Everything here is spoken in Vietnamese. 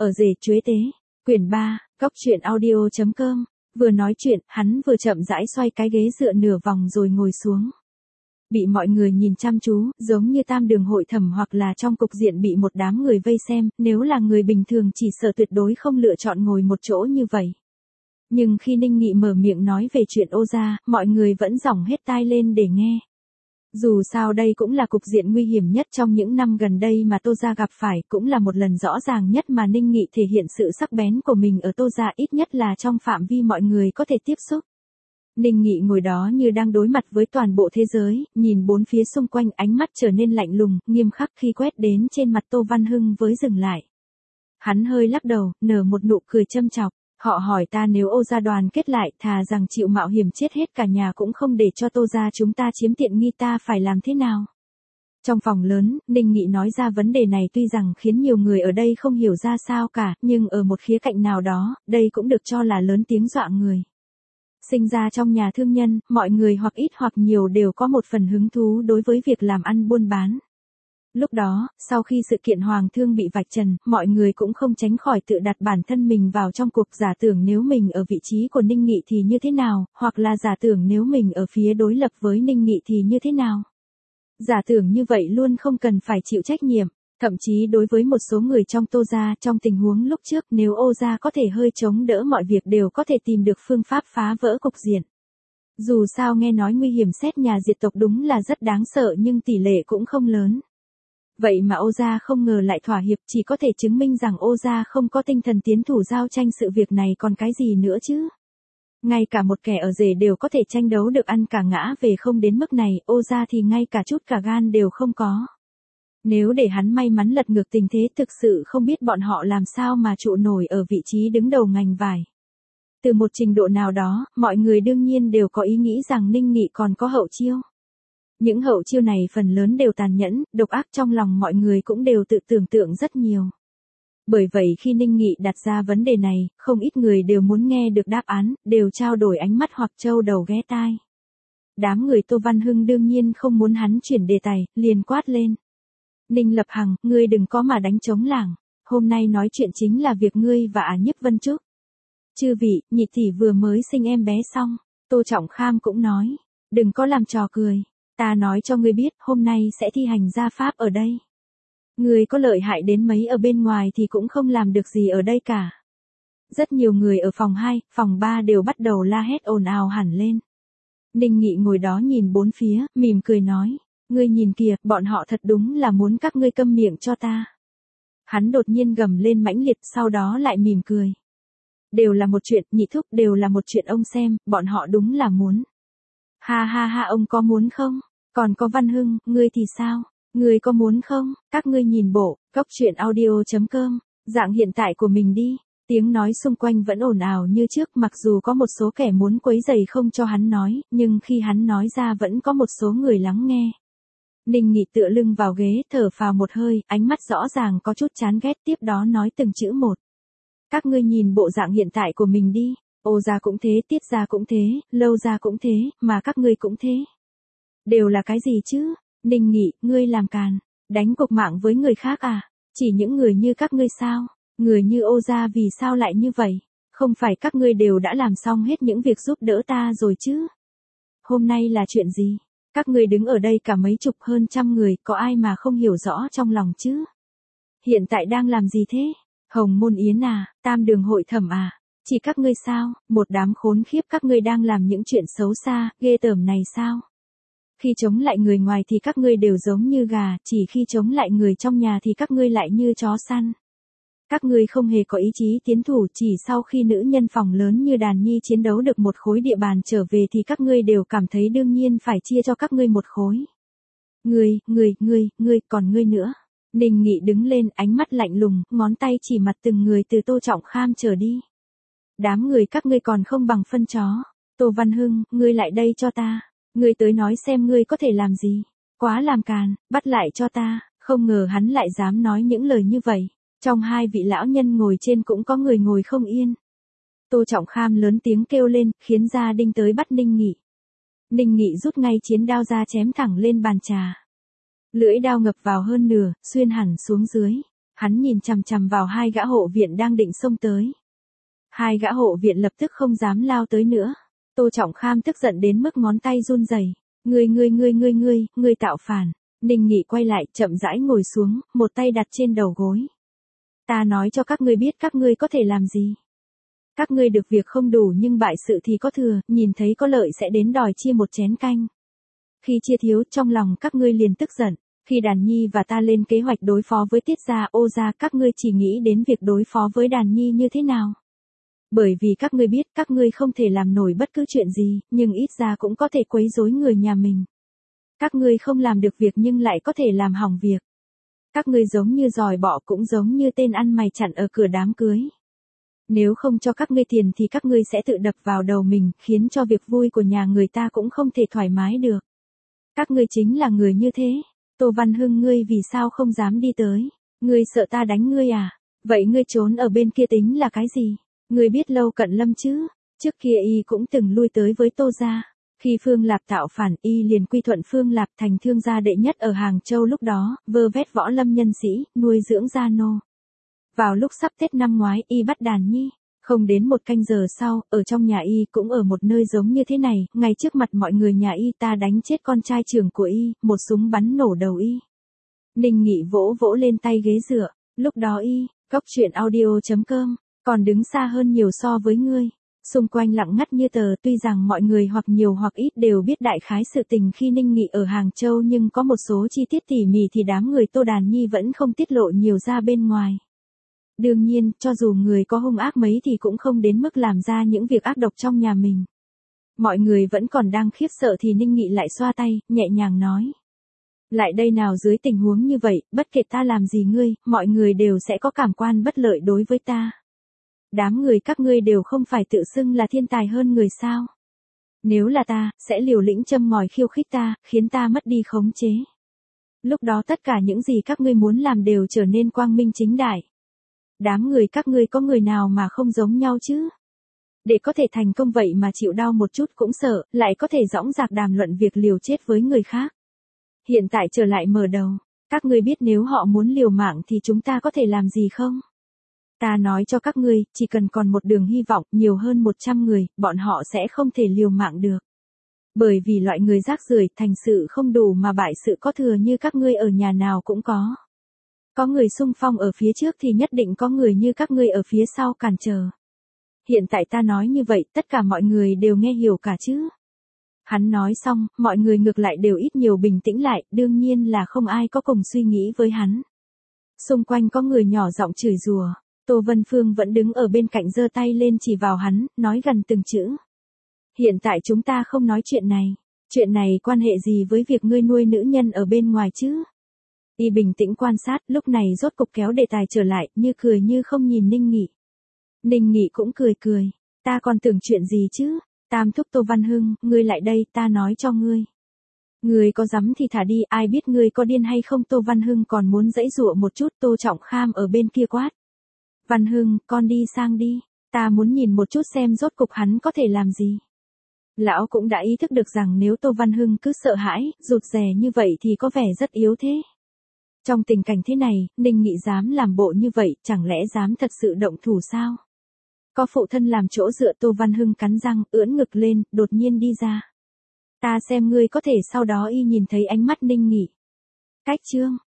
Ở rể chuế tế, quyển 3, cóc truyện audio.com, vừa nói chuyện, hắn vừa chậm rãi xoay cái ghế dựa nửa vòng rồi ngồi xuống. Bị mọi người nhìn chăm chú, giống như tam đường hội thẩm hoặc là trong cục diện bị một đám người vây xem, nếu là người bình thường chỉ sợ tuyệt đối không lựa chọn ngồi một chỗ như vậy. Nhưng khi Ninh Nghị mở miệng nói về chuyện Ô gia, mọi người vẫn dòng hết tai lên để nghe. Dù sao đây cũng là cục diện nguy hiểm nhất trong những năm gần đây mà Tô gia gặp phải, cũng là một lần rõ ràng nhất mà Ninh Nghị thể hiện sự sắc bén của mình ở Tô gia, ít nhất là trong phạm vi mọi người có thể tiếp xúc. Ninh Nghị ngồi đó như đang đối mặt với toàn bộ thế giới, nhìn bốn phía xung quanh, ánh mắt trở nên lạnh lùng, nghiêm khắc khi quét đến trên mặt Tô Văn Hưng với dừng lại. Hắn hơi lắc đầu, nở một nụ cười châm chọc. Họ hỏi ta nếu Ô gia đoàn kết lại, thà rằng chịu mạo hiểm chết hết cả nhà cũng không để cho Tô gia chúng ta chiếm tiện nghi, ta phải làm thế nào? Trong phòng lớn, Ninh Nghị nói ra vấn đề này tuy rằng khiến nhiều người ở đây không hiểu ra sao cả, nhưng ở một khía cạnh nào đó, đây cũng được cho là lớn tiếng dọa người. Sinh ra trong nhà thương nhân, mọi người hoặc ít hoặc nhiều đều có một phần hứng thú đối với việc làm ăn buôn bán. Lúc đó, sau khi sự kiện Hoàng Thương bị vạch trần, mọi người cũng không tránh khỏi tự đặt bản thân mình vào trong cuộc, giả tưởng nếu mình ở vị trí của Ninh Nghị thì như thế nào, hoặc là giả tưởng nếu mình ở phía đối lập với Ninh Nghị thì như thế nào. Giả tưởng như vậy luôn không cần phải chịu trách nhiệm, thậm chí đối với một số người trong Tô gia, trong tình huống lúc trước nếu Ô gia có thể hơi chống đỡ mọi việc đều có thể tìm được phương pháp phá vỡ cục diện. Dù sao nghe nói nguy hiểm xét nhà diệt tộc đúng là rất đáng sợ nhưng tỷ lệ cũng không lớn. Vậy mà Ô gia không ngờ lại thỏa hiệp, chỉ có thể chứng minh rằng Ô gia không có tinh thần tiến thủ giao tranh, sự việc này còn cái gì nữa chứ. Ngay cả một kẻ ở rể đều có thể tranh đấu được ăn cả ngã về không đến mức này, Ô gia thì ngay cả chút cả gan đều không có. Nếu để hắn may mắn lật ngược tình thế, thực sự không biết bọn họ làm sao mà trụ nổi ở vị trí đứng đầu ngành vải. Từ một trình độ nào đó, mọi người đương nhiên đều có ý nghĩ rằng Ninh Nghị còn có hậu chiêu. Những hậu chiêu này phần lớn đều tàn nhẫn, độc ác, trong lòng mọi người cũng đều tự tưởng tượng rất nhiều. Bởi vậy khi Ninh Nghị đặt ra vấn đề này, không ít người đều muốn nghe được đáp án, đều trao đổi ánh mắt hoặc trâu đầu ghé tai. Đám người Tô Văn Hưng đương nhiên không muốn hắn chuyển đề tài, liền quát lên. Ninh Lập Hằng, ngươi đừng có mà đánh trống lảng, hôm nay nói chuyện chính là việc ngươi và Nhiếp Vân Trúc. Chư vị, nhị tỷ vừa mới sinh em bé xong, Tô Trọng Kham cũng nói, đừng có làm trò cười. Ta nói cho ngươi biết, hôm nay sẽ thi hành gia pháp ở đây. Ngươi có lợi hại đến mấy ở bên ngoài thì cũng không làm được gì ở đây cả. Rất nhiều người ở phòng 2, phòng 3 đều bắt đầu la hét ồn ào hẳn lên. Ninh Nghị ngồi đó nhìn bốn phía, mỉm cười nói, ngươi nhìn kìa, bọn họ thật đúng là muốn các ngươi câm miệng cho ta. Hắn đột nhiên gầm lên mãnh liệt, sau đó lại mỉm cười. Đều là một chuyện, nhị thúc, đều là một chuyện, ông xem, bọn họ đúng là muốn. Ha ha ha, ông có muốn không? Còn có Văn Hưng, ngươi thì sao? Ngươi có muốn không? Các ngươi nhìn bộ, cóc truyện audio.com, dạng hiện tại của mình đi. Tiếng nói xung quanh vẫn ồn ào như trước, mặc dù có một số kẻ muốn quấy rầy không cho hắn nói, nhưng khi hắn nói ra vẫn có một số người lắng nghe. Ninh Nghị tựa lưng vào ghế, thở phào một hơi, ánh mắt rõ ràng có chút chán ghét, tiếp đó nói từng chữ một. Các ngươi nhìn bộ dạng hiện tại của mình đi. Ô gia cũng thế, Tiết gia cũng thế, Lâu gia cũng thế, mà các ngươi cũng thế. Đều là cái gì chứ? Ninh Nghị, ngươi làm càn, đánh cục mạng với người khác à? Chỉ những người như các ngươi sao? Người như Ô gia vì sao lại như vậy? Không phải các ngươi đều đã làm xong hết những việc giúp đỡ ta rồi chứ? Hôm nay là chuyện gì? Các ngươi đứng ở đây cả mấy chục hơn trăm người, có ai mà không hiểu rõ trong lòng chứ? Hiện tại đang làm gì thế? Hồng Môn Yến à, Tam Đường Hội Thẩm à? Chỉ các ngươi sao? Một đám khốn khiếp, các ngươi đang làm những chuyện xấu xa, ghê tởm này sao? Khi chống lại người ngoài thì các ngươi đều giống như gà, chỉ khi chống lại người trong nhà thì các ngươi lại như chó săn. Các ngươi không hề có ý chí tiến thủ, chỉ sau khi nữ nhân phòng lớn như Đàn Nhi chiến đấu được một khối địa bàn trở về thì các ngươi đều cảm thấy đương nhiên phải chia cho các ngươi một khối. Ngươi, còn ngươi nữa. Ninh Nghị đứng lên, ánh mắt lạnh lùng, ngón tay chỉ mặt từng người từ Tô Trọng Kham trở đi. Đám người các ngươi còn không bằng phân chó. Tô Văn Hưng, ngươi lại đây cho ta. Ngươi tới nói xem ngươi có thể làm gì. Quá làm càn, bắt lại cho ta. Không ngờ hắn lại dám nói những lời như vậy. Trong hai vị lão nhân ngồi trên cũng có người ngồi không yên. Tô Trọng Kham lớn tiếng kêu lên, khiến gia đinh tới bắt Ninh Nghị. Ninh Nghị rút ngay chiến đao ra chém thẳng lên bàn trà. Lưỡi đao ngập vào hơn nửa, xuyên hẳn xuống dưới. Hắn nhìn chằm chằm vào hai gã hộ viện đang định xông tới. Hai gã hộ viện lập tức không dám lao tới nữa. Tô Trọng Kham tức giận đến mức ngón tay run rẩy. Ngươi tạo phản. Ninh Nghị quay lại chậm rãi ngồi xuống, một tay đặt trên đầu gối. Ta nói cho các ngươi biết các ngươi có thể làm gì. Các ngươi được việc không đủ nhưng bại sự thì có thừa, nhìn thấy có lợi sẽ đến đòi chia một chén canh. Khi chia thiếu trong lòng các ngươi liền tức giận. Khi Đàn Nhi và ta lên kế hoạch đối phó với Tiết gia, Ô gia, các ngươi chỉ nghĩ đến việc đối phó với Đàn Nhi như thế nào. Bởi vì các ngươi biết các ngươi không thể làm nổi bất cứ chuyện gì, nhưng ít ra cũng có thể quấy rối người nhà mình. Các ngươi không làm được việc nhưng lại có thể làm hỏng việc. Các ngươi giống như giòi bọ cũng giống như tên ăn mày chặn ở cửa đám cưới. Nếu không cho các ngươi tiền thì các ngươi sẽ tự đập vào đầu mình, khiến cho việc vui của nhà người ta cũng không thể thoải mái được. Các ngươi chính là người như thế. Tô Văn Hưng, ngươi vì sao không dám đi tới? Ngươi sợ ta đánh ngươi à? Vậy ngươi trốn ở bên kia tính là cái gì? Ngươi biết Lâu Cận Lâm chứ? Trước kia y cũng từng lui tới với Tô gia. Khi Phương Lạp tạo phản, y liền quy thuận Phương Lạp thành thương gia đệ nhất ở Hàng Châu lúc đó, vơ vét võ lâm nhân sĩ, nuôi dưỡng gia nô. Vào lúc sắp Tết năm ngoái, y bắt Đàn Nhi. Không đến một canh giờ sau, ở trong nhà y cũng ở một nơi giống như thế này, ngay trước mặt mọi người nhà y ta đánh chết con trai trưởng của y, một súng bắn nổ đầu y. Ninh Nghị vỗ vỗ lên tay ghế dựa, lúc đó y, góc truyện audio.com, còn đứng xa hơn nhiều so với ngươi. Xung quanh lặng ngắt như tờ, tuy rằng mọi người hoặc nhiều hoặc ít đều biết đại khái sự tình khi Ninh Nghị ở Hàng Châu nhưng có một số chi tiết tỉ mỉ thì đám người Tô Đàn Nhi vẫn không tiết lộ nhiều ra bên ngoài. Đương nhiên, cho dù người có hung ác mấy thì cũng không đến mức làm ra những việc ác độc trong nhà mình. Mọi người vẫn còn đang khiếp sợ thì Ninh Nghị lại xoa tay, nhẹ nhàng nói. Lại đây nào, dưới tình huống như vậy, bất kể ta làm gì ngươi, mọi người đều sẽ có cảm quan bất lợi đối với ta. Đám người các ngươi đều không phải tự xưng là thiên tài hơn người sao. Nếu là ta, sẽ liều lĩnh châm ngòi khiêu khích ta, khiến ta mất đi khống chế. Lúc đó tất cả những gì các ngươi muốn làm đều trở nên quang minh chính đại. Đám người các ngươi có người nào mà không giống nhau chứ? Để có thể thành công vậy mà chịu đau một chút cũng sợ, lại có thể dõng dạc đàm luận việc liều chết với người khác. Hiện tại trở lại mở đầu, các ngươi biết nếu họ muốn liều mạng thì chúng ta có thể làm gì không? Ta nói cho các ngươi, chỉ cần còn một đường hy vọng, nhiều hơn 100 người, bọn họ sẽ không thể liều mạng được. Bởi vì loại người rác rưởi, thành sự không đủ mà bại sự có thừa như các ngươi ở nhà nào cũng có. Có người xung phong ở phía trước thì nhất định có người như các ngươi ở phía sau cản trở. Hiện tại ta nói như vậy, tất cả mọi người đều nghe hiểu cả chứ? Hắn nói xong, mọi người ngược lại đều ít nhiều bình tĩnh lại, đương nhiên là không ai có cùng suy nghĩ với hắn. Xung quanh có người nhỏ giọng chửi rủa. Tô Vân Phương vẫn đứng ở bên cạnh giơ tay lên chỉ vào hắn, nói gần từng chữ. Hiện tại chúng ta không nói chuyện này. Chuyện này quan hệ gì với việc ngươi nuôi nữ nhân ở bên ngoài chứ? Y bình tĩnh quan sát, lúc này rốt cục kéo đề tài trở lại, như cười như không nhìn Ninh Nghị. Ninh Nghị cũng cười cười. Ta còn tưởng chuyện gì chứ? Tam thúc Tô Văn Hưng, ngươi lại đây, ta nói cho ngươi. Ngươi có dám thì thả đi, ai biết ngươi có điên hay không? Tô Văn Hưng còn muốn giãy giụa một chút, Tô Trọng Kham ở bên kia quát. Văn Hưng, con đi sang đi, ta muốn nhìn một chút xem rốt cục hắn có thể làm gì. Lão cũng đã ý thức được rằng nếu Tô Văn Hưng cứ sợ hãi, rụt rè như vậy thì có vẻ rất yếu thế. Trong tình cảnh thế này, Ninh Nghị dám làm bộ như vậy, chẳng lẽ dám thật sự động thủ sao? Có phụ thân làm chỗ dựa, Tô Văn Hưng cắn răng, ưỡn ngực lên, đột nhiên đi ra. Ta xem ngươi có thể. Sau đó y nhìn thấy ánh mắt Ninh Nghị. Cách chương.